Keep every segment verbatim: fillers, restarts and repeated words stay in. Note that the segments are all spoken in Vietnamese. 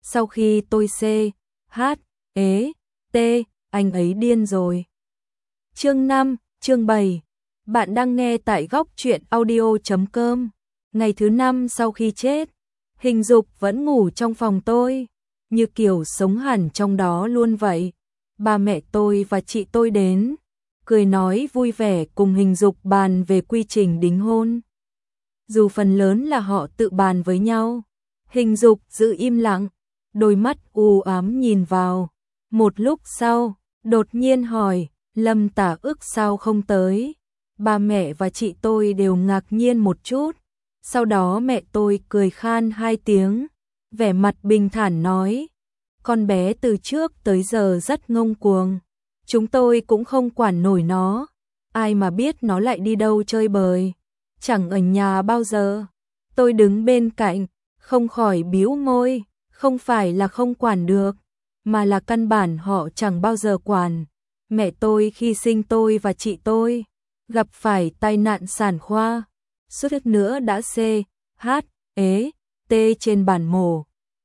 sau khi tôi c, h, ế, t, anh ấy điên rồi. Chương năm, chương bảy. Bạn đang nghe tại góc truyện audio chấm com. Ngày thứ năm sau khi chết, Hình Dục vẫn ngủ trong phòng tôi, như kiểu sống hẳn trong đó luôn vậy. Ba mẹ tôi và chị tôi đến, cười nói vui vẻ cùng Hình Dục bàn về quy trình đính hôn. Dù phần lớn là họ tự bàn với nhau, Hình Dục giữ im lặng, đôi mắt u ám nhìn vào. Một lúc sau, đột nhiên hỏi, Lâm Tả Ức sao không tới? Ba mẹ và chị tôi đều ngạc nhiên một chút. Sau đó mẹ tôi cười khan hai tiếng, vẻ mặt bình thản nói, con bé từ trước tới giờ rất ngông cuồng, chúng tôi cũng không quản nổi nó, ai mà biết nó lại đi đâu chơi bời, chẳng ở nhà bao giờ. Tôi đứng bên cạnh, không khỏi bĩu môi, không phải là không quản được, mà là căn bản họ chẳng bao giờ quản. Mẹ tôi khi sinh tôi và chị tôi gặp phải tai nạn sản khoa, suýt nữa đã C, H, ế, T trên bàn mổ.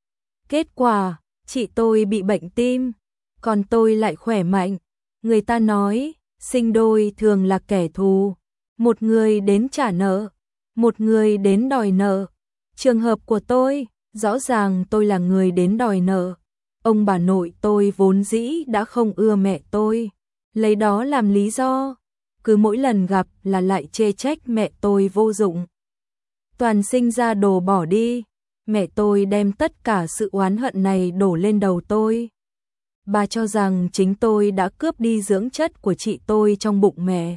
Kết quả, chị tôi bị bệnh tim, còn tôi lại khỏe mạnh. Người ta nói, sinh đôi thường là kẻ thù, một người đến trả nợ, một người đến đòi nợ. Trường hợp của tôi, rõ ràng tôi là người đến đòi nợ. Ông bà nội tôi vốn dĩ đã không ưa mẹ tôi, lấy đó làm lý do, cứ mỗi lần gặp là lại chê trách mẹ tôi vô dụng. Toàn sinh ra đồ bỏ đi, mẹ tôi đem tất cả sự oán hận này đổ lên đầu tôi. Bà cho rằng chính tôi đã cướp đi dưỡng chất của chị tôi trong bụng mẹ,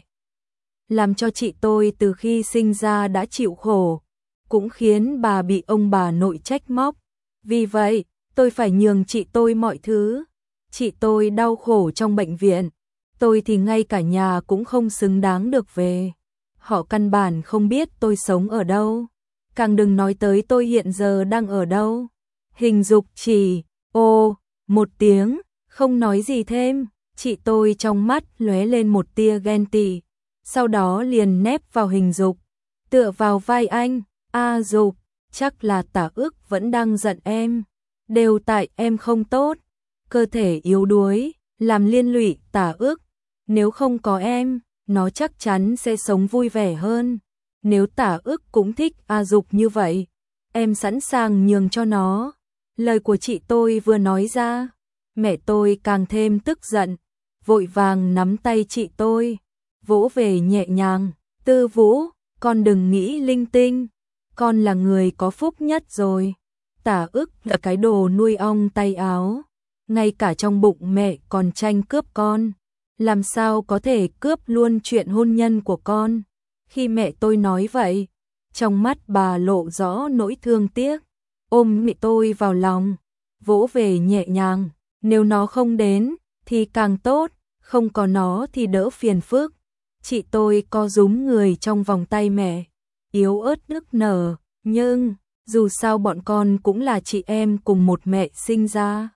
làm cho chị tôi từ khi sinh ra đã chịu khổ, cũng khiến bà bị ông bà nội trách móc. Vì vậy, tôi phải nhường chị tôi mọi thứ. Chị tôi đau khổ trong bệnh viện, tôi thì ngay cả nhà cũng không xứng đáng được về. Họ căn bản không biết tôi sống ở đâu, càng đừng nói tới tôi hiện giờ đang ở đâu. Hình Dục chỉ ô một tiếng, không nói gì thêm. Chị tôi trong mắt lóe lên một tia ghen tị, sau đó liền nép vào Hình Dục, tựa vào vai anh. A Dục, chắc là Tả Ức vẫn đang giận em, đều tại em không tốt, cơ thể yếu đuối, làm liên lụy Tả Ức. Nếu không có em, nó chắc chắn sẽ sống vui vẻ hơn. Nếu Tả Ức cũng thích A Dục như vậy, em sẵn sàng nhường cho nó. Lời của chị tôi vừa nói ra, mẹ tôi càng thêm tức giận, vội vàng nắm tay chị tôi, vỗ về nhẹ nhàng. Tư Vũ, con đừng nghĩ linh tinh, con là người có phúc nhất rồi. Tả Ức là cái đồ nuôi ong tay áo, ngay cả trong bụng mẹ còn tranh cướp con, làm sao có thể cướp luôn chuyện hôn nhân của con. Khi mẹ tôi nói vậy, trong mắt bà lộ rõ nỗi thương tiếc, ôm mẹ tôi vào lòng, vỗ về nhẹ nhàng. Nếu nó không đến thì càng tốt, không có nó thì đỡ phiền phức. Chị tôi co rúm người trong vòng tay mẹ, yếu ớt nức nở, nhưng dù sao bọn con cũng là chị em cùng một mẹ sinh ra.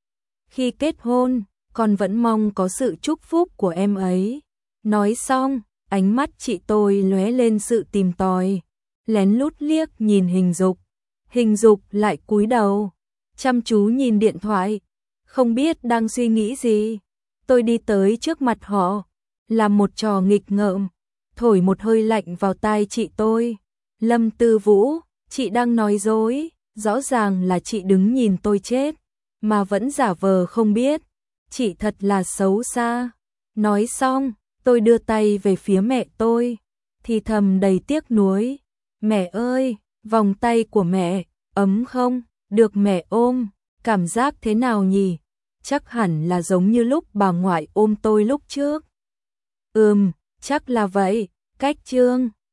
Khi kết hôn, con vẫn mong có sự chúc phúc của em ấy. Nói xong, ánh mắt chị tôi lóe lên sự tìm tòi, lén lút liếc nhìn Hình Dục. Hình Dục lại cúi đầu, chăm chú nhìn điện thoại, không biết đang suy nghĩ gì. Tôi đi tới trước mặt họ, làm một trò nghịch ngợm, thổi một hơi lạnh vào tai chị tôi. Lâm Tư Vũ, chị đang nói dối, rõ ràng là chị đứng nhìn tôi chết, mà vẫn giả vờ không biết. Chị thật là xấu xa. Nói xong, tôi đưa tay về phía mẹ tôi, thì thầm đầy tiếc nuối. Mẹ ơi, vòng tay của mẹ, ấm không? Được mẹ ôm, cảm giác thế nào nhỉ? Chắc hẳn là giống như lúc bà ngoại ôm tôi lúc trước. Ừm, chắc là vậy. Cách chương